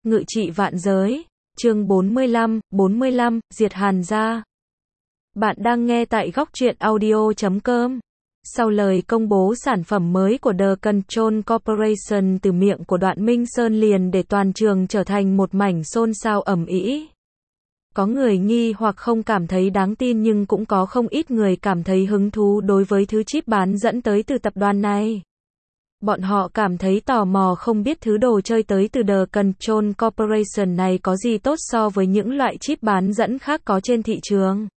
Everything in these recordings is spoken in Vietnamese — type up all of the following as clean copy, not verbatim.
Ngự trị vạn giới, chương 45, diệt Hàn gia. Bạn đang nghe tại góc truyện audio.com. Sau lời công bố sản phẩm mới của The Control Corporation từ miệng của Đoạn Minh Sơn liền để toàn trường trở thành một mảnh xôn xao ầm ĩ. Có người nghi hoặc không cảm thấy đáng tin nhưng cũng có không ít người cảm thấy hứng thú đối với thứ chip bán dẫn tới từ tập đoàn này. Bọn họ cảm thấy tò mò không biết thứ đồ chơi tới từ The Control Corporation này có gì tốt so với những loại chip bán dẫn khác có trên thị trường.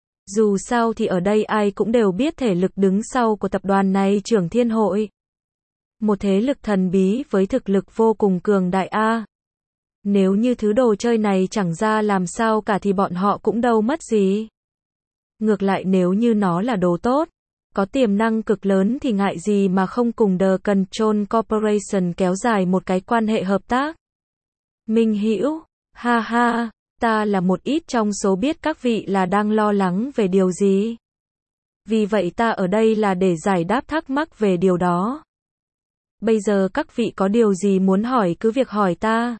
Dù sao thì ở đây ai cũng đều biết thể lực đứng sau của tập đoàn này Trưởng Thiên Hội. Một thế lực thần bí với thực lực vô cùng cường đại a. Nếu như thứ đồ chơi này chẳng ra làm sao cả thì bọn họ cũng đâu mất gì. Ngược lại nếu như nó là đồ tốt, có tiềm năng cực lớn thì ngại gì mà không cùng The Control Corporation kéo dài một cái quan hệ hợp tác. Minh Hữu, ha ha, ta là một ít trong số biết các vị là đang lo lắng về điều gì. Vì vậy ta ở đây là để giải đáp thắc mắc về điều đó. Bây giờ các vị có điều gì muốn hỏi cứ việc hỏi ta.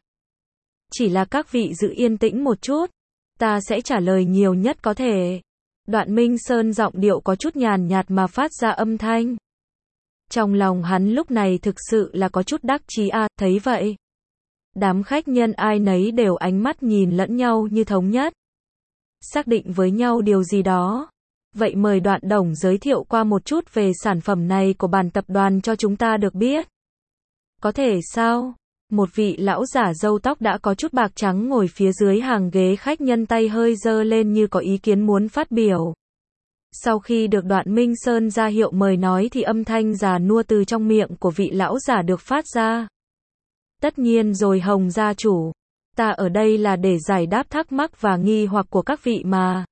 Chỉ là các vị giữ yên tĩnh một chút, ta sẽ trả lời nhiều nhất có thể. Đoạn Minh Sơn giọng điệu có chút nhàn nhạt mà phát ra âm thanh. Trong lòng hắn lúc này thực sự là có chút đắc chí a, thấy vậy. Đám khách nhân ai nấy đều ánh mắt nhìn lẫn nhau như thống nhất. Xác định với nhau điều gì đó. Vậy mời Đoạn Đồng giới thiệu qua một chút về sản phẩm này của bản tập đoàn cho chúng ta được biết. Có thể sao? Một vị lão giả râu tóc đã có chút bạc trắng ngồi phía dưới hàng ghế khách nhân tay hơi giơ lên như có ý kiến muốn phát biểu. Sau khi được Đoạn Minh Sơn ra hiệu mời nói thì âm thanh già nua từ trong miệng của vị lão giả được phát ra. Tất nhiên rồi Hồng gia chủ, ta ở đây là để giải đáp thắc mắc và nghi hoặc của các vị mà.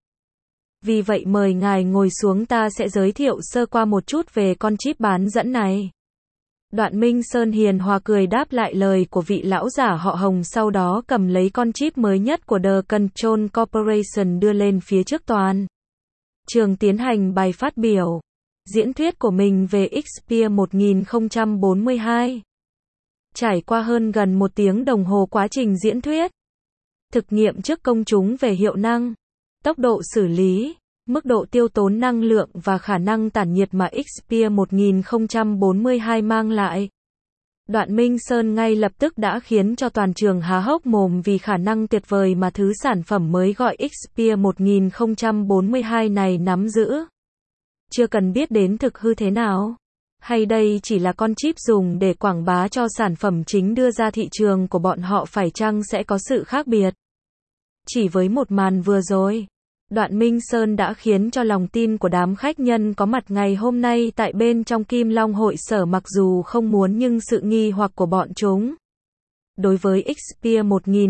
Vì vậy mời ngài ngồi xuống, ta sẽ giới thiệu sơ qua một chút về con chip bán dẫn này. Đoạn Minh Sơn hiền hòa cười đáp lại lời của vị lão giả họ Hồng, sau đó cầm lấy con chip mới nhất của The Control Corporation đưa lên phía trước toàn trường tiến hành bài phát biểu, diễn thuyết của mình về Xperia 1042. Trải qua hơn gần 1 tiếng đồng hồ quá trình diễn thuyết, thực nghiệm trước công chúng về hiệu năng, tốc độ xử lý, mức độ tiêu tốn năng lượng và khả năng tản nhiệt mà Xperia 1042 mang lại. Đoạn Minh Sơn ngay lập tức đã khiến cho toàn trường há hốc mồm vì khả năng tuyệt vời mà thứ sản phẩm mới gọi Xperia 1042 này nắm giữ. Chưa cần biết đến thực hư thế nào. Hay đây chỉ là con chip dùng để quảng bá cho sản phẩm chính đưa ra thị trường của bọn họ, phải chăng sẽ có sự khác biệt? Chỉ với một màn vừa rồi, Đoạn Minh Sơn đã khiến cho lòng tin của đám khách nhân có mặt ngày hôm nay tại bên trong Kim Long hội sở mặc dù không muốn nhưng sự nghi hoặc của bọn chúng đối với Xperia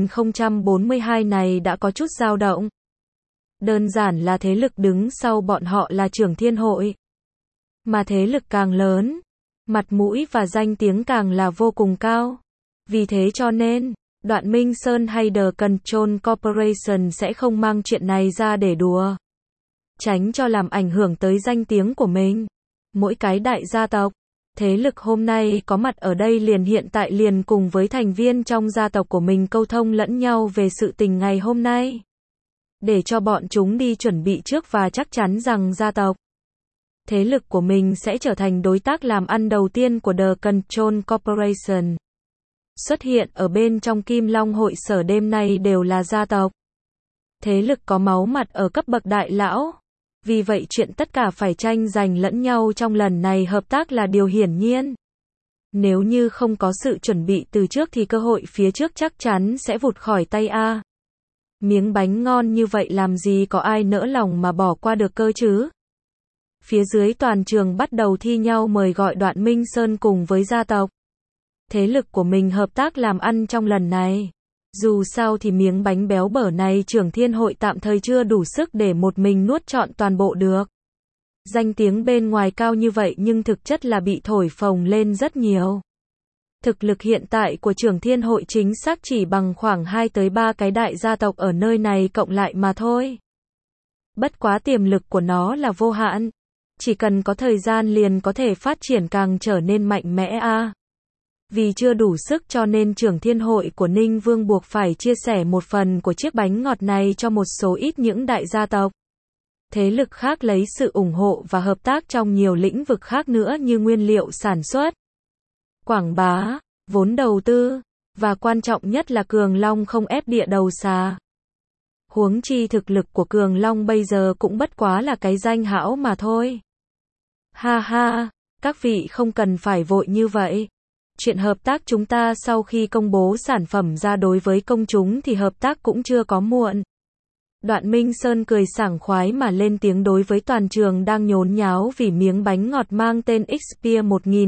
1042 này đã có chút dao động. Đơn giản là thế lực đứng sau bọn họ là Trưởng Thiên Hội. Mà thế lực càng lớn, mặt mũi và danh tiếng càng là vô cùng cao. Vì thế cho nên, Đoạn Minh Sơn hay The Control Corporation sẽ không mang chuyện này ra để đùa. Tránh cho làm ảnh hưởng tới danh tiếng của mình. Mỗi cái đại gia tộc, thế lực hôm nay có mặt ở đây liền hiện tại liền cùng với thành viên trong gia tộc của mình câu thông lẫn nhau về sự tình ngày hôm nay. Để cho bọn chúng đi chuẩn bị trước và chắc chắn rằng gia tộc, thế lực của mình sẽ trở thành đối tác làm ăn đầu tiên của The Control Corporation. Xuất hiện ở bên trong Kim Long hội sở đêm nay đều là gia tộc, thế lực có máu mặt ở cấp bậc đại lão. Vì vậy chuyện tất cả phải tranh giành lẫn nhau trong lần này hợp tác là điều hiển nhiên. Nếu như không có sự chuẩn bị từ trước thì cơ hội phía trước chắc chắn sẽ vụt khỏi tay a. Miếng bánh ngon như vậy làm gì có ai nỡ lòng mà bỏ qua được cơ chứ. Phía dưới toàn trường bắt đầu thi nhau mời gọi Đoạn Minh Sơn cùng với gia tộc, thế lực của mình hợp tác làm ăn trong lần này. Dù sao thì miếng bánh béo bở này Trưởng Thiên Hội tạm thời chưa đủ sức để một mình nuốt trọn toàn bộ được. Danh tiếng bên ngoài cao như vậy nhưng thực chất là bị thổi phồng lên rất nhiều. Thực lực hiện tại của Trưởng Thiên Hội chính xác chỉ bằng khoảng 2 tới 3 cái đại gia tộc ở nơi này cộng lại mà thôi. Bất quá tiềm lực của nó là vô hạn. Chỉ cần có thời gian liền có thể phát triển càng trở nên mạnh mẽ a. Vì chưa đủ sức cho nên trưởng thiên hội của Ninh Vương buộc phải chia sẻ một phần của chiếc bánh ngọt này cho một số ít những đại gia tộc. Thế lực khác lấy sự ủng hộ và hợp tác trong nhiều lĩnh vực khác nữa như nguyên liệu sản xuất, quảng bá, vốn đầu tư, và quan trọng nhất là Cường Long không ép địa đầu xà. Huống chi thực lực của Cường Long bây giờ cũng bất quá là cái danh hão mà thôi. Ha ha, các vị không cần phải vội như vậy. Chuyện hợp tác chúng ta sau khi công bố sản phẩm ra đối với công chúng thì hợp tác cũng chưa có muộn. Đoạn Minh Sơn cười sảng khoái mà lên tiếng đối với toàn trường đang nhốn nháo vì miếng bánh ngọt mang tên Xpear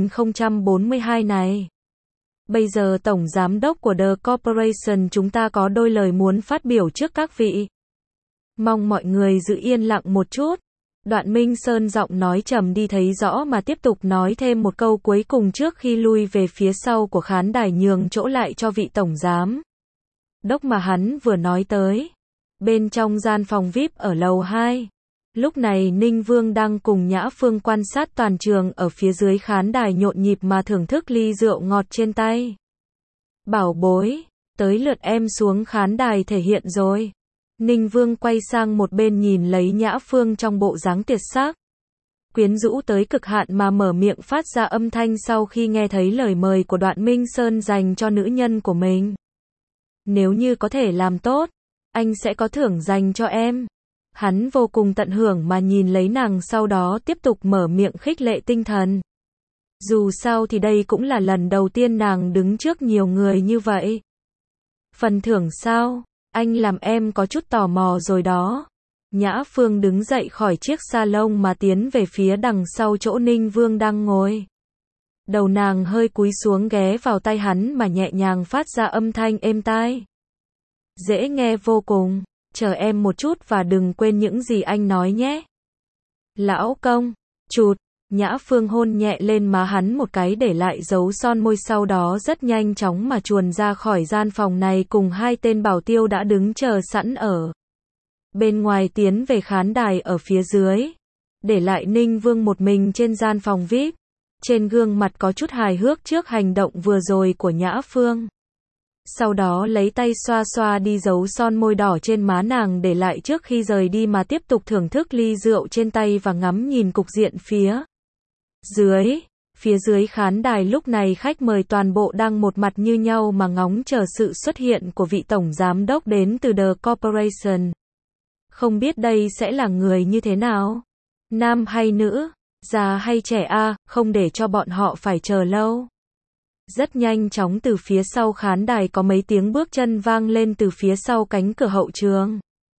1042 này. Bây giờ Tổng Giám đốc của The Corporation chúng ta có đôi lời muốn phát biểu trước các vị. Mong mọi người giữ yên lặng một chút. Đoạn Minh Sơn giọng nói trầm đi thấy rõ mà tiếp tục nói thêm một câu cuối cùng trước khi lui về phía sau của khán đài nhường chỗ lại cho vị Tổng Giám đốc mà hắn vừa nói tới. Bên trong gian phòng VIP ở lầu 2. Lúc này Ninh Vương đang cùng Nhã Phương quan sát toàn trường ở phía dưới khán đài nhộn nhịp mà thưởng thức ly rượu ngọt trên tay. Bảo bối, tới lượt em xuống khán đài thể hiện rồi. Ninh Vương quay sang một bên nhìn lấy Nhã Phương trong bộ dáng tuyệt sắc, quyến rũ tới cực hạn mà mở miệng phát ra âm thanh sau khi nghe thấy lời mời của Đoạn Minh Sơn dành cho nữ nhân của mình. Nếu như có thể làm tốt, anh sẽ có thưởng dành cho em. Hắn vô cùng tận hưởng mà nhìn lấy nàng sau đó tiếp tục mở miệng khích lệ tinh thần. Dù sao thì đây cũng là lần đầu tiên nàng đứng trước nhiều người như vậy. Phần thưởng sao? Anh làm em có chút tò mò rồi đó. Nhã Phương đứng dậy khỏi chiếc salon mà tiến về phía đằng sau chỗ Ninh Vương đang ngồi. Đầu nàng hơi cúi xuống ghé vào tay hắn mà nhẹ nhàng phát ra âm thanh êm tai. Dễ nghe vô cùng, chờ em một chút và đừng quên những gì anh nói nhé. Lão công, chụt, Nhã Phương hôn nhẹ lên má hắn một cái để lại dấu son môi sau đó rất nhanh chóng mà chuồn ra khỏi gian phòng này cùng hai tên bảo tiêu đã đứng chờ sẵn ở bên ngoài tiến về khán đài ở phía dưới. Để lại Ninh Vương một mình trên gian phòng VIP, trên gương mặt có chút hài hước trước hành động vừa rồi của Nhã Phương. Sau đó lấy tay xoa xoa đi dấu son môi đỏ trên má nàng để lại trước khi rời đi mà tiếp tục thưởng thức ly rượu trên tay và ngắm nhìn cục diện phía dưới khán đài lúc này khách mời toàn bộ đang một mặt như nhau mà ngóng chờ sự xuất hiện của vị tổng giám đốc đến từ The Corporation. Không biết đây sẽ là người như thế nào? Nam hay nữ? Già hay trẻ a, không để cho bọn họ phải chờ lâu. Rất nhanh chóng từ phía sau khán đài có mấy tiếng bước chân vang lên từ phía sau cánh cửa hậu trường.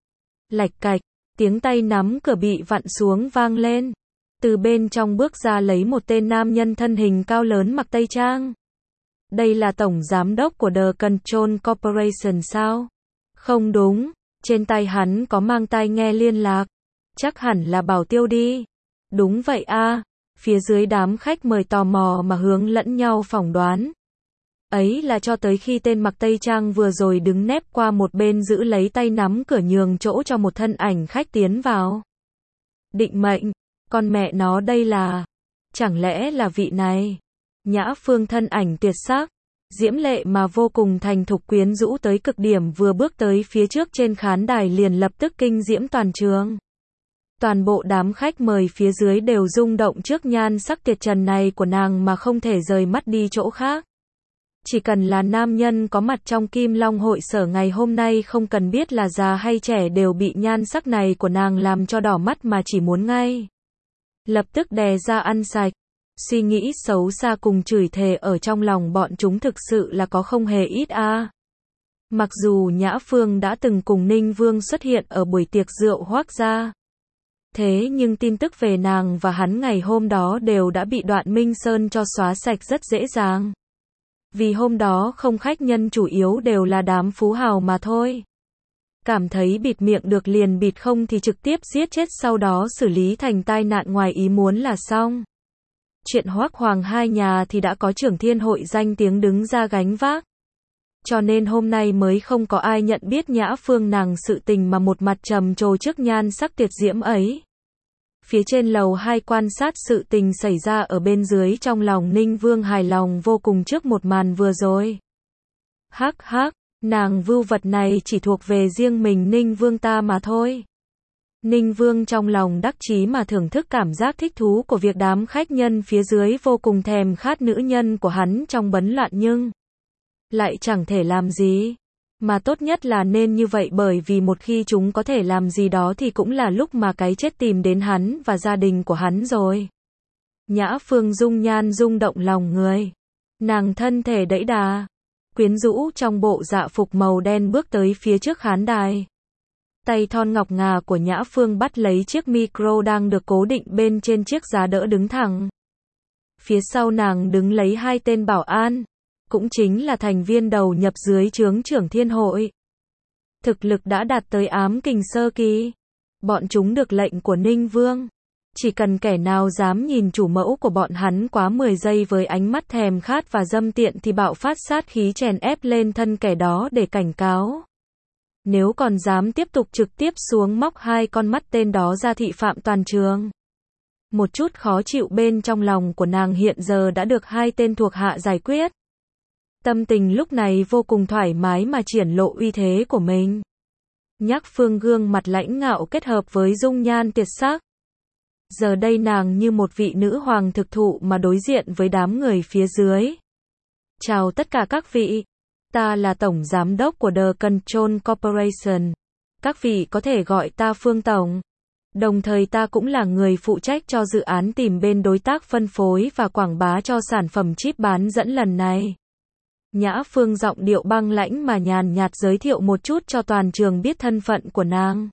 Lạch cạch, tiếng tay nắm cửa bị vặn xuống vang lên. Từ bên trong bước ra lấy một tên nam nhân thân hình cao lớn mặc tây trang. Đây là tổng giám đốc của The Control Corporation sao? Không đúng, trên tay hắn có mang tai nghe liên lạc. Chắc hẳn là bảo tiêu đi. Đúng vậy a. Phía dưới đám khách mời tò mò mà hướng lẫn nhau phỏng đoán. Ấy là cho tới khi tên mặc tây trang vừa rồi đứng nép qua một bên giữ lấy tay nắm cửa nhường chỗ cho một thân ảnh khách tiến vào. Định mệnh, con mẹ nó đây là, chẳng lẽ là vị này? Nhã Phương thân ảnh tuyệt sắc, diễm lệ mà vô cùng thành thục quyến rũ tới cực điểm vừa bước tới phía trước trên khán đài liền lập tức kinh diễm toàn trường. Toàn bộ đám khách mời phía dưới đều rung động trước nhan sắc tuyệt trần này của nàng mà không thể rời mắt đi chỗ khác. Chỉ cần là nam nhân có mặt trong Kim Long hội sở ngày hôm nay không cần biết là già hay trẻ đều bị nhan sắc này của nàng làm cho đỏ mắt mà chỉ muốn ngay lập tức đè ra ăn sạch. Suy nghĩ xấu xa cùng chửi thề ở trong lòng bọn chúng thực sự là có không hề ít a. Mặc dù Nhã Phương đã từng cùng Ninh Vương xuất hiện ở buổi tiệc rượu Hoác gia, thế nhưng tin tức về nàng và hắn ngày hôm đó đều đã bị Đoạn Minh Sơn cho xóa sạch rất dễ dàng. Vì hôm đó không khách nhân chủ yếu đều là đám phú hào mà thôi. Cảm thấy bịt miệng được liền bịt không thì trực tiếp giết chết sau đó xử lý thành tai nạn ngoài ý muốn là xong. Chuyện Hoác Hoàng hai nhà thì đã có trưởng thiên hội danh tiếng đứng ra gánh vác. Cho nên hôm nay mới không có ai nhận biết Nhã Phương nàng sự tình mà một mặt trầm trồ trước nhan sắc tuyệt diễm ấy. Phía trên lầu 2 quan sát sự tình xảy ra ở bên dưới, trong lòng Ninh Vương hài lòng vô cùng trước một màn vừa rồi. Hắc hắc, nàng vưu vật này chỉ thuộc về riêng mình Ninh Vương ta mà thôi. Ninh Vương trong lòng đắc chí mà thưởng thức cảm giác thích thú của việc đám khách nhân phía dưới vô cùng thèm khát nữ nhân của hắn trong bấn loạn nhưng lại chẳng thể làm gì. Mà tốt nhất là nên như vậy, bởi vì một khi chúng có thể làm gì đó thì cũng là lúc mà cái chết tìm đến hắn và gia đình của hắn rồi. Nhã Phương dung nhan rung động lòng người. Nàng thân thể đẫy đà, quyến rũ trong bộ dạ phục màu đen bước tới phía trước khán đài. Tay thon ngọc ngà của Nhã Phương bắt lấy chiếc micro đang được cố định bên trên chiếc giá đỡ đứng thẳng. Phía sau nàng đứng lấy 2 tên bảo an, cũng chính là thành viên đầu nhập dưới trướng trưởng thiên hội. Thực lực đã đạt tới ám kình sơ kỳ. Bọn chúng được lệnh của Ninh Vương. Chỉ cần kẻ nào dám nhìn chủ mẫu của bọn hắn quá 10 giây với ánh mắt thèm khát và dâm tiện thì bạo phát sát khí chèn ép lên thân kẻ đó để cảnh cáo. Nếu còn dám tiếp tục trực tiếp xuống móc 2 con mắt tên đó ra thị phạm toàn trường. Một chút khó chịu bên trong lòng của nàng hiện giờ đã được 2 tên thuộc hạ giải quyết. Tâm tình lúc này vô cùng thoải mái mà triển lộ uy thế của mình. Nhã Phương gương mặt lãnh ngạo kết hợp với dung nhan tuyệt sắc. Giờ đây nàng như một vị nữ hoàng thực thụ mà đối diện với đám người phía dưới. Chào tất cả các vị. Ta là Tổng Giám đốc của The Control Corporation. Các vị có thể gọi ta Phương Tổng. Đồng thời ta cũng là người phụ trách cho dự án tìm bên đối tác phân phối và quảng bá cho sản phẩm chip bán dẫn lần này. Nhã Phương giọng điệu băng lãnh mà nhàn nhạt giới thiệu một chút cho toàn trường biết thân phận của nàng.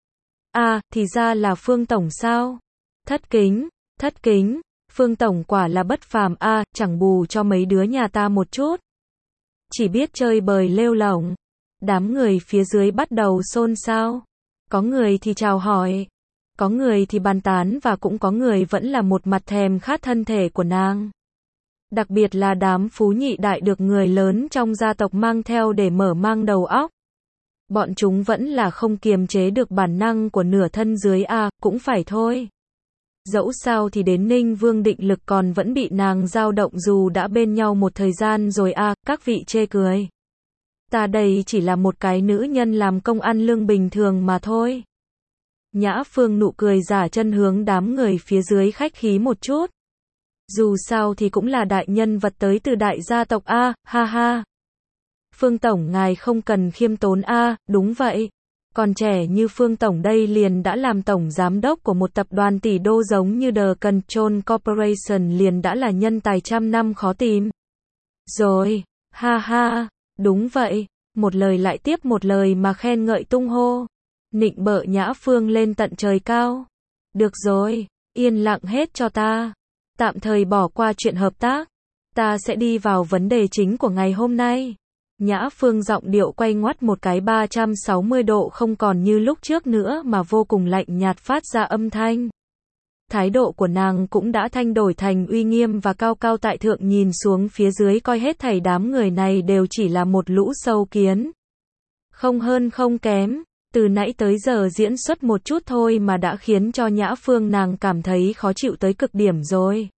À, thì ra là Phương Tổng sao? Thất kính, Phương Tổng quả là bất phàm a, chẳng bù cho mấy đứa nhà ta một chút. Chỉ biết chơi bời lêu lổng. Đám người phía dưới bắt đầu xôn xao. Có người thì chào hỏi, có người thì bàn tán và cũng có người vẫn là một mặt thèm khát thân thể của nàng. Đặc biệt là đám phú nhị đại được người lớn trong gia tộc mang theo để mở mang đầu óc. Bọn chúng vẫn là không kiềm chế được bản năng của nửa thân dưới a, cũng phải thôi. Dẫu sao thì đến Ninh Vương định lực còn vẫn bị nàng dao động dù đã bên nhau một thời gian rồi a, các vị chê cười. Ta đây chỉ là một cái nữ nhân làm công ăn lương bình thường mà thôi. Nhã Phương nụ cười giả chân hướng đám người phía dưới khách khí một chút. Dù sao thì cũng là đại nhân vật tới từ đại gia tộc a, ha ha. Phương Tổng ngài không cần khiêm tốn a, đúng vậy. Còn trẻ như Phương Tổng đây liền đã làm tổng giám đốc của một tập đoàn tỷ đô giống như The Control Corporation liền đã là nhân tài trăm năm khó tìm. Rồi, ha ha, đúng vậy, một lời lại tiếp một lời mà khen ngợi tung hô. Nịnh bợ Nhã Phương lên tận trời cao. Được rồi, yên lặng hết cho ta. Tạm thời bỏ qua chuyện hợp tác. Ta sẽ đi vào vấn đề chính của ngày hôm nay. Nhã Phương giọng điệu quay ngoắt một cái 360 độ, không còn như lúc trước nữa mà vô cùng lạnh nhạt phát ra âm thanh. Thái độ của nàng cũng đã thay đổi thành uy nghiêm và cao cao tại thượng, nhìn xuống phía dưới coi hết thảy đám người này đều chỉ là một lũ sâu kiến. Không hơn không kém, từ nãy tới giờ diễn xuất một chút thôi mà đã khiến cho Nhã Phương nàng cảm thấy khó chịu tới cực điểm rồi.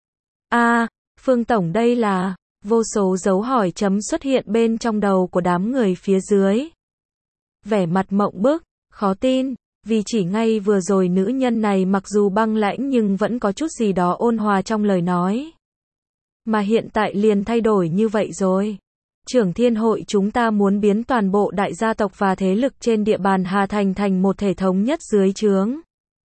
À, Phương Tổng đây là... Vô số dấu hỏi chấm xuất hiện bên trong đầu của đám người phía dưới. Vẻ mặt mộng bức, khó tin, vì chỉ ngay vừa rồi nữ nhân này mặc dù băng lãnh nhưng vẫn có chút gì đó ôn hòa trong lời nói. Mà hiện tại liền thay đổi như vậy rồi. Trưởng thiên hội chúng ta muốn biến toàn bộ đại gia tộc và thế lực trên địa bàn Hà Thành thành một thể thống nhất dưới trướng.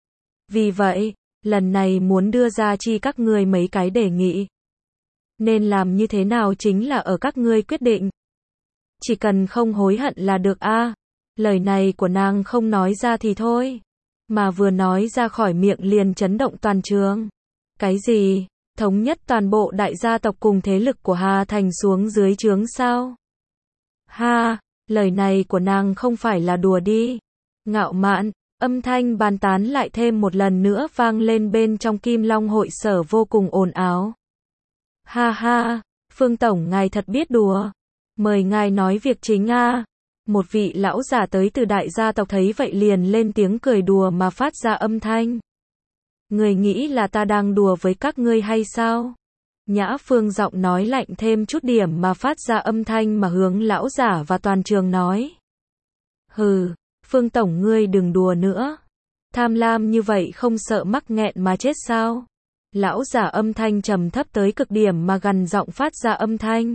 Vì vậy, lần này muốn đưa ra chi các ngươi mấy cái đề nghị. Nên làm như thế nào chính là ở các ngươi quyết định. Chỉ cần không hối hận là được a. Lời này của nàng không nói ra thì thôi. Mà vừa nói ra khỏi miệng liền chấn động toàn trường. Cái gì? Thống nhất toàn bộ đại gia tộc cùng thế lực của Hà Thành xuống dưới trướng sao? Ha, lời này của nàng không phải là đùa đi. Ngạo mạn, âm thanh bàn tán lại thêm một lần nữa vang lên bên trong Kim Long hội sở vô cùng ồn ào. Ha ha, Phương Tổng ngài thật biết đùa. Mời ngài nói việc chính a. Một vị lão già tới từ đại gia tộc thấy vậy liền lên tiếng cười đùa mà phát ra âm thanh. Người nghĩ là ta đang đùa với các ngươi hay sao? Nhã Phương giọng nói lạnh thêm chút điểm mà phát ra âm thanh mà hướng lão giả và toàn trường nói. Hừ, Phương Tổng ngươi đừng đùa nữa. Tham lam như vậy không sợ mắc nghẹn mà chết sao? Lão giả âm thanh trầm thấp tới cực điểm mà gằn giọng phát ra âm thanh.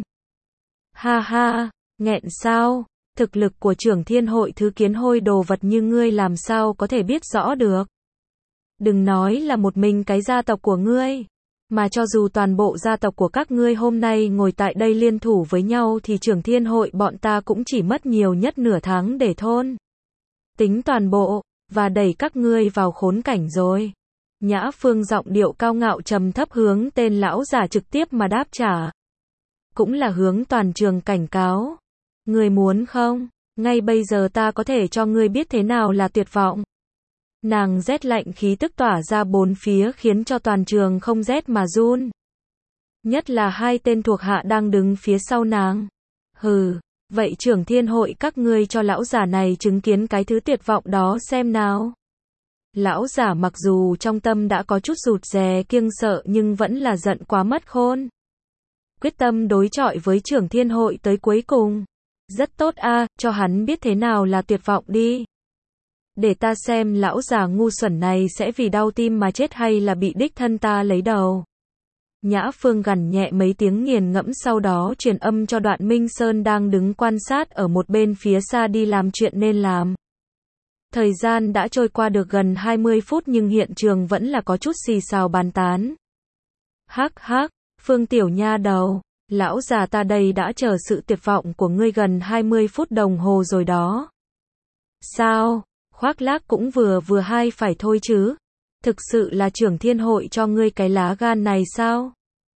Ha ha, nghẹn sao? Thực lực của trưởng thiên hội thứ kiến hôi đồ vật như ngươi làm sao có thể biết rõ được? Đừng nói là một mình cái gia tộc của ngươi, mà cho dù toàn bộ gia tộc của các ngươi hôm nay ngồi tại đây liên thủ với nhau thì trưởng thiên hội bọn ta cũng chỉ mất nhiều nhất nửa tháng để thôn tính toàn bộ, và đẩy các ngươi vào khốn cảnh rồi. Nhã Phương giọng điệu cao ngạo trầm thấp hướng tên lão giả trực tiếp mà đáp trả. Cũng là hướng toàn trường cảnh cáo. Ngươi muốn không? Ngay bây giờ ta có thể cho ngươi biết thế nào là tuyệt vọng. Nàng rét lạnh khí tức tỏa ra bốn phía khiến cho toàn trường không rét mà run. Nhất là hai tên thuộc hạ đang đứng phía sau nàng. Hừ, vậy trưởng thiên hội các ngươi cho lão giả này chứng kiến cái thứ tuyệt vọng đó xem nào. Lão giả mặc dù trong tâm đã có chút rụt rè kiêng sợ nhưng vẫn là giận quá mất khôn. Quyết tâm đối chọi với trưởng thiên hội tới cuối cùng. Rất tốt a, cho hắn biết thế nào là tuyệt vọng đi. Để ta xem lão già ngu xuẩn này sẽ vì đau tim mà chết hay là bị đích thân ta lấy đầu. Nhã Phương gằn nhẹ mấy tiếng nghiền ngẫm sau đó truyền âm cho Đoạn Minh Sơn đang đứng quan sát ở một bên phía xa đi làm chuyện nên làm. Thời gian đã trôi qua được gần 20 phút nhưng hiện trường vẫn là có chút xì xào bàn tán. Hắc hắc, Phương tiểu nha đầu, lão già ta đây đã chờ sự tuyệt vọng của ngươi gần 20 phút đồng hồ rồi đó. Sao? Khoác lác cũng vừa hay phải thôi chứ. Thực sự là trưởng thiên hội cho ngươi cái lá gan này sao?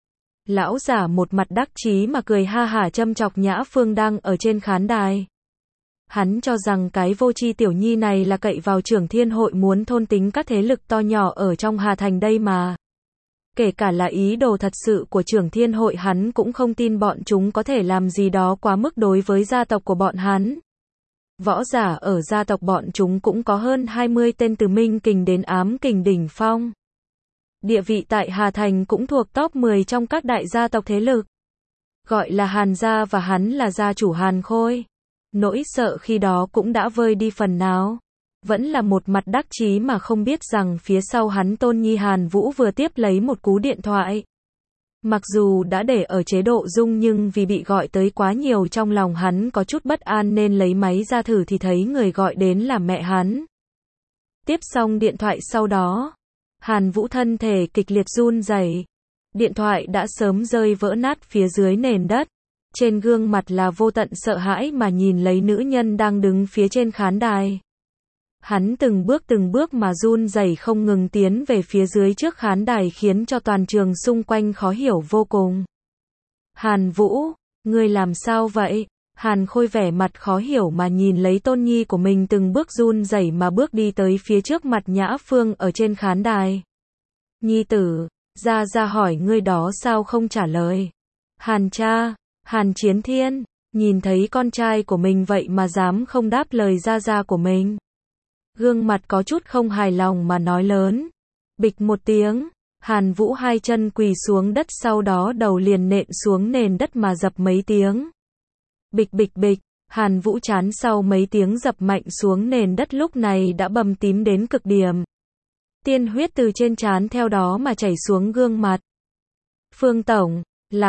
Lão giả một mặt đắc chí mà cười ha hả châm chọc Nhã Phương đang ở trên khán đài. Hắn cho rằng cái vô tri tiểu nhi này là cậy vào trưởng thiên hội muốn thôn tính các thế lực to nhỏ ở trong Hà Thành đây mà. Kể cả là ý đồ thật sự của trưởng thiên hội hắn cũng không tin bọn chúng có thể làm gì đó quá mức đối với gia tộc của bọn hắn. Võ giả ở gia tộc bọn chúng cũng có hơn 20 tên từ Minh Kình đến Ám Kình đỉnh phong. Địa vị tại Hà Thành cũng thuộc top 10 trong các đại gia tộc thế lực. Gọi là Hàn gia và hắn là gia chủ Hàn Khôi. Nỗi sợ khi đó cũng đã vơi đi phần nào. Vẫn là một mặt đắc chí mà không biết rằng phía sau hắn Tôn Nhi Hàn Vũ vừa tiếp lấy một cú điện thoại. Mặc dù đã để ở chế độ rung nhưng vì bị gọi tới quá nhiều trong lòng hắn có chút bất an nên lấy máy ra thử thì thấy người gọi đến là mẹ hắn. Tiếp xong điện thoại sau đó, Hàn Vũ thân thể kịch liệt run rẩy. Điện thoại đã sớm rơi vỡ nát phía dưới nền đất. Trên gương mặt là vô tận sợ hãi mà nhìn lấy nữ nhân đang đứng phía trên khán đài. Hắn từng bước mà run rẩy không ngừng tiến về phía dưới trước khán đài khiến cho toàn trường xung quanh khó hiểu vô cùng. Hàn Vũ, ngươi làm sao vậy? Hàn Khôi vẻ mặt khó hiểu mà nhìn lấy Tôn Nhi của mình từng bước run rẩy mà bước đi tới phía trước mặt Nhã Phương ở trên khán đài. Nhi tử, ra hỏi ngươi đó sao không trả lời? Hàn cha, Hàn Chiến Thiên, nhìn thấy con trai của mình vậy mà dám không đáp lời ra của mình. Gương mặt có chút không hài lòng mà nói lớn. Bịch một tiếng, Hàn Vũ hai chân quỳ xuống đất sau đó đầu liền nện xuống nền đất mà dập mấy tiếng. Bịch bịch bịch, Hàn Vũ chán sau mấy tiếng dập mạnh xuống nền đất lúc này đã bầm tím đến cực điểm. Tiên huyết từ trên trán theo đó mà chảy xuống gương mặt. Phương Tổng,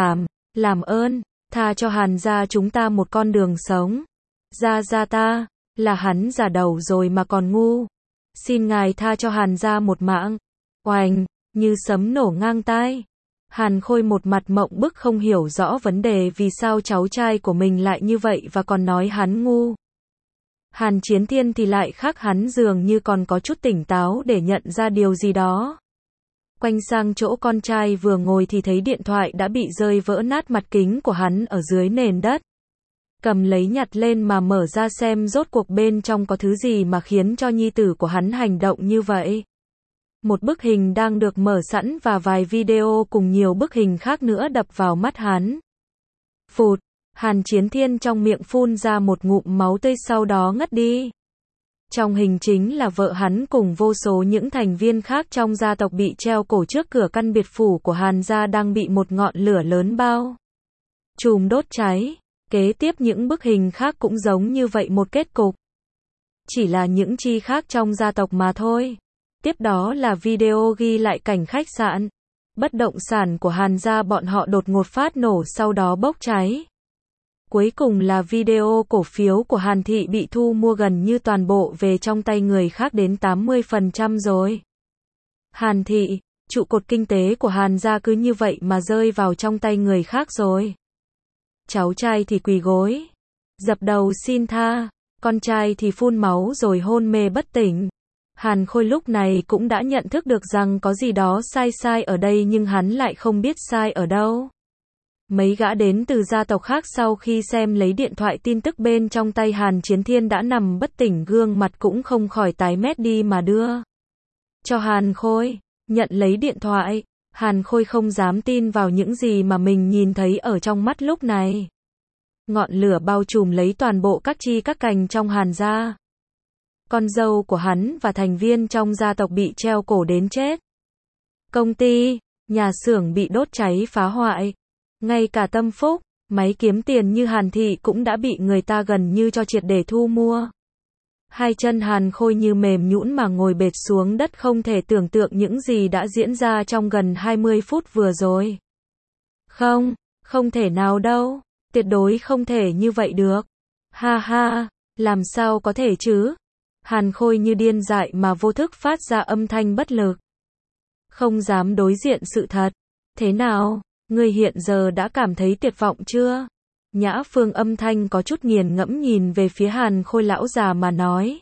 làm ơn, tha cho Hàn gia chúng ta một con đường sống. Gia ta, là hắn già đầu rồi mà còn ngu. Xin ngài tha cho Hàn gia một mạng. Oành, như sấm nổ ngang tai. Hàn Khôi một mặt mộng bức không hiểu rõ vấn đề vì sao cháu trai của mình lại như vậy và còn nói hắn ngu. Hàn Chiến Thiên thì lại khác hắn dường như còn có chút tỉnh táo để nhận ra điều gì đó. Quanh sang chỗ con trai vừa ngồi thì thấy điện thoại đã bị rơi vỡ nát mặt kính của hắn ở dưới nền đất. Cầm lấy nhặt lên mà mở ra xem rốt cuộc bên trong có thứ gì mà khiến cho nhi tử của hắn hành động như vậy. Một bức hình đang được mở sẵn và vài video cùng nhiều bức hình khác nữa đập vào mắt hắn. Phụt, Hàn Chiến Thiên trong miệng phun ra một ngụm máu tươi sau đó ngất đi. Trong hình chính là vợ hắn cùng vô số những thành viên khác trong gia tộc bị treo cổ trước cửa căn biệt phủ của Hàn gia đang bị một ngọn lửa lớn bao trùm đốt cháy. Kế tiếp những bức hình khác cũng giống như vậy một kết cục. Chỉ là những chi khác trong gia tộc mà thôi. Tiếp đó là video ghi lại cảnh khách sạn, bất động sản của Hàn gia bọn họ đột ngột phát nổ sau đó bốc cháy. Cuối cùng là video cổ phiếu của Hàn thị bị thu mua gần như toàn bộ về trong tay người khác đến 80% rồi. Hàn thị, trụ cột kinh tế của Hàn gia cứ như vậy mà rơi vào trong tay người khác rồi. Cháu trai thì quỳ gối, dập đầu xin tha, con trai thì phun máu rồi hôn mê bất tỉnh. Hàn Khôi lúc này cũng đã nhận thức được rằng có gì đó sai ở đây nhưng hắn lại không biết sai ở đâu. Mấy gã đến từ gia tộc khác sau khi xem lấy điện thoại tin tức bên trong tay Hàn Chiến Thiên đã nằm bất tỉnh, gương mặt cũng không khỏi tái mét đi mà đưa cho Hàn Khôi. Nhận lấy điện thoại, Hàn Khôi không dám tin vào những gì mà mình nhìn thấy ở trong mắt lúc này. Ngọn lửa bao trùm lấy toàn bộ các chi các cành trong Hàn gia. Con dâu của hắn và thành viên trong gia tộc bị treo cổ đến chết. Công ty, nhà xưởng bị đốt cháy phá hoại. Ngay cả Tâm Phúc, máy kiếm tiền như Hàn thị cũng đã bị người ta gần như cho triệt để thu mua. Hai chân Hàn Khôi như mềm nhũn mà ngồi bệt xuống đất, không thể tưởng tượng những gì đã diễn ra trong gần 20 phút vừa rồi. Không thể nào đâu, tuyệt đối không thể như vậy được. Ha ha, làm sao có thể chứ? Hàn Khôi như điên dại mà vô thức phát ra âm thanh bất lực. Không dám đối diện sự thật. Thế nào, ngươi hiện giờ đã cảm thấy tuyệt vọng chưa? Nhã Phương âm thanh có chút nghiền ngẫm nhìn về phía Hàn Khôi lão già mà nói.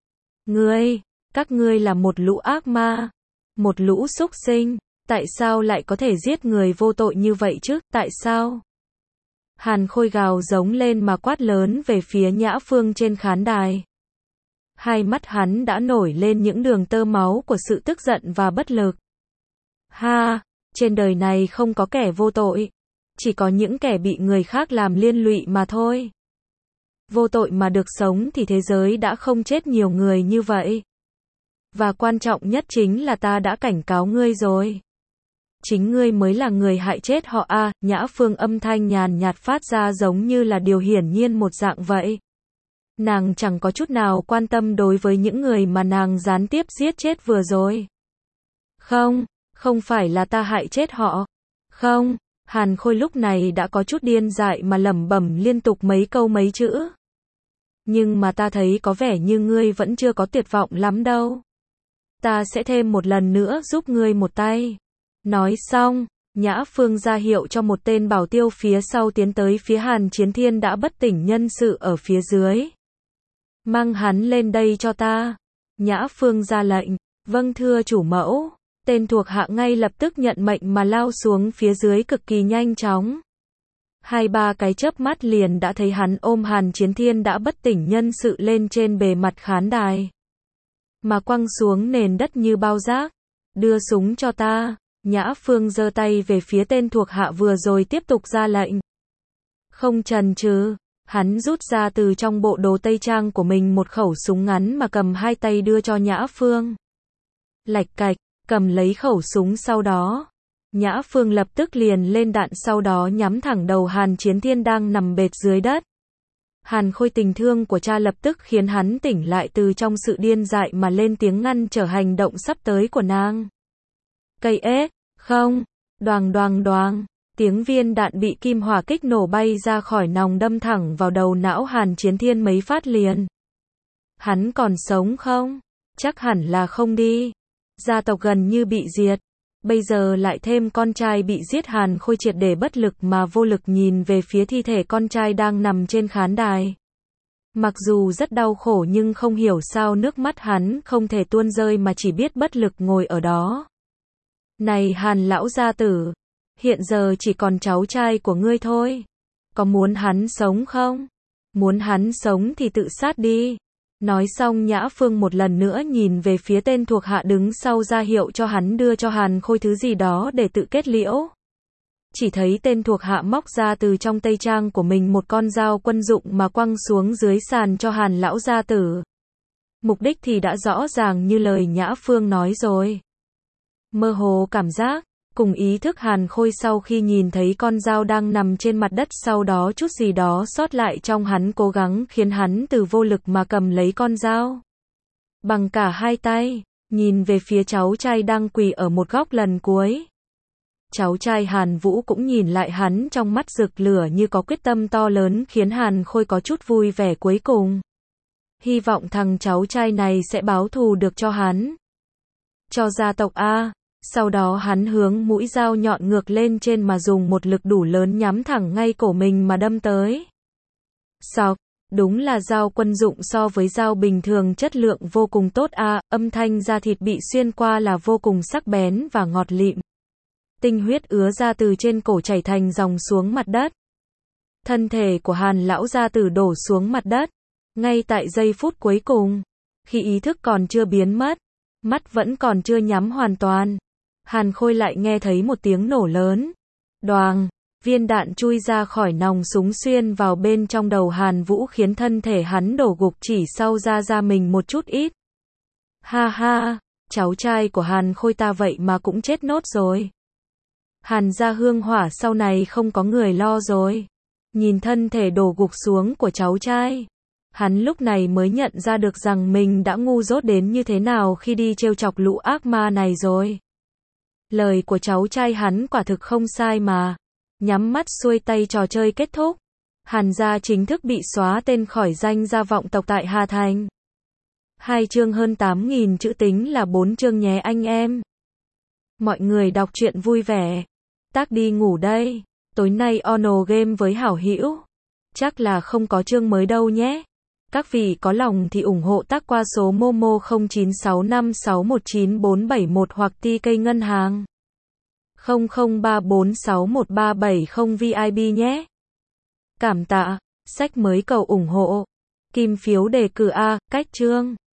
Các ngươi là một lũ ác ma, một lũ súc sinh, tại sao lại có thể giết người vô tội như vậy chứ, tại sao? Hàn Khôi gào giống lên mà quát lớn về phía Nhã Phương trên khán đài. Hai mắt hắn đã nổi lên những đường tơ máu của sự tức giận và bất lực. Ha, trên đời này không có kẻ vô tội, chỉ có những kẻ bị người khác làm liên lụy mà thôi. Vô tội mà được sống thì thế giới đã không chết nhiều người như vậy. Và quan trọng nhất chính là ta đã cảnh cáo ngươi rồi. Chính ngươi mới là người hại chết họ a. Nhã Phương âm thanh nhàn nhạt phát ra giống như là điều hiển nhiên một dạng vậy. Nàng chẳng có chút nào quan tâm đối với những người mà nàng gián tiếp giết chết vừa rồi. Không phải là ta hại chết họ. Không, Hàn Khôi lúc này đã có chút điên dại mà lẩm bẩm liên tục mấy chữ. Nhưng mà ta thấy có vẻ như ngươi vẫn chưa có tuyệt vọng lắm đâu. Ta sẽ thêm một lần nữa giúp ngươi một tay. Nói xong, Nhã Phương ra hiệu cho một tên bảo tiêu phía sau tiến tới phía Hàn Chiến Thiên đã bất tỉnh nhân sự ở phía dưới. Mang hắn lên đây cho ta. Nhã Phương ra lệnh. Vâng thưa chủ mẫu. Tên thuộc hạ ngay lập tức nhận mệnh mà lao xuống phía dưới cực kỳ nhanh chóng. 2-3 cái chớp mắt liền đã thấy hắn ôm Hàn Chiến Thiên đã bất tỉnh nhân sự lên trên bề mặt khán đài. Mà quăng xuống nền đất như bao rác. Đưa súng cho ta. Nhã Phương giơ tay về phía tên thuộc hạ vừa rồi tiếp tục ra lệnh. Không chần chừ, hắn rút ra từ trong bộ đồ tây trang của mình một khẩu súng ngắn mà cầm hai tay đưa cho Nhã Phương. Lạch cạch, cầm lấy khẩu súng sau đó. Nhã Phương lập tức liền lên đạn sau đó nhắm thẳng đầu Hàn Chiến Thiên đang nằm bệt dưới đất. Hàn Khôi tình thương của cha lập tức khiến hắn tỉnh lại từ trong sự điên dại mà lên tiếng ngăn trở hành động sắp tới của nàng. Cây ế, không, đoàng, tiếng viên đạn bị kim hỏa kích nổ bay ra khỏi nòng đâm thẳng vào đầu não Hàn Chiến Thiên mấy phát liền. Hắn còn sống không? Chắc hẳn là không đi. Gia tộc gần như bị diệt. Bây giờ lại thêm con trai bị giết. Hàn Khôi triệt để bất lực mà vô lực nhìn về phía thi thể con trai đang nằm trên khán đài. Mặc dù rất đau khổ nhưng không hiểu sao nước mắt hắn không thể tuôn rơi mà chỉ biết bất lực ngồi ở đó. Này Hàn lão gia tử, hiện giờ chỉ còn cháu trai của ngươi thôi. Có muốn hắn sống không? Muốn hắn sống thì tự sát đi. Nói xong Nhã Phương một lần nữa nhìn về phía tên thuộc hạ đứng sau ra hiệu cho hắn đưa cho Hàn Khôi thứ gì đó để tự kết liễu. Chỉ thấy tên thuộc hạ móc ra từ trong tây trang của mình một con dao quân dụng mà quăng xuống dưới sàn cho Hàn lão gia tử. Mục đích thì đã rõ ràng như lời Nhã Phương nói rồi. Mơ hồ cảm giác, cùng ý thức Hàn Khôi sau khi nhìn thấy con dao đang nằm trên mặt đất, sau đó chút gì đó sót lại trong hắn cố gắng khiến hắn từ vô lực mà cầm lấy con dao. Bằng cả hai tay, nhìn về phía cháu trai đang quỳ ở một góc lần cuối. Cháu trai Hàn Vũ cũng nhìn lại hắn trong mắt rực lửa như có quyết tâm to lớn, khiến Hàn Khôi có chút vui vẻ cuối cùng. Hy vọng thằng cháu trai này sẽ báo thù được cho hắn. Cho gia tộc A. Sau đó hắn hướng mũi dao nhọn ngược lên trên mà dùng một lực đủ lớn nhắm thẳng ngay cổ mình mà đâm tới. Sọc, đúng là dao quân dụng, so với dao bình thường chất lượng vô cùng tốt a, âm thanh da thịt bị xuyên qua là vô cùng sắc bén và ngọt lịm. Tinh huyết ứa ra từ trên cổ chảy thành dòng xuống mặt đất. Thân thể của Hàn lão gia tử đổ xuống mặt đất. Ngay tại giây phút cuối cùng, khi ý thức còn chưa biến mất, mắt vẫn còn chưa nhắm hoàn toàn, Hàn Khôi lại nghe thấy một tiếng nổ lớn. Đoàng, viên đạn chui ra khỏi nòng súng xuyên vào bên trong đầu Hàn Vũ, khiến thân thể hắn đổ gục chỉ sau ra mình một chút ít. Ha ha, cháu trai của Hàn Khôi ta vậy mà cũng chết nốt rồi. Hàn gia hương hỏa sau này không có người lo rồi. Nhìn thân thể đổ gục xuống của cháu trai, hắn lúc này mới nhận ra được rằng mình đã ngu dốt đến như thế nào khi đi trêu chọc lũ ác ma này rồi. Lời của cháu trai hắn quả thực không sai mà. Nhắm mắt xuôi tay, trò chơi kết thúc. Hàn gia chính thức bị xóa tên khỏi danh gia vọng tộc tại Hà Thành. 2 chương hơn 8.000 chữ tính là 4 chương nhé anh em. Mọi người đọc truyện vui vẻ. Tác đi ngủ đây. Tối nay Ono game với hảo hữu. Chắc là không có chương mới đâu nhé. Các vị có lòng thì ủng hộ tác qua số Momo 0965619471 hoặc TK ngân hàng 0034613770 VIB nhé. Cảm tạ. Sách mới cầu ủng hộ. Kim phiếu đề cử A, cách chương.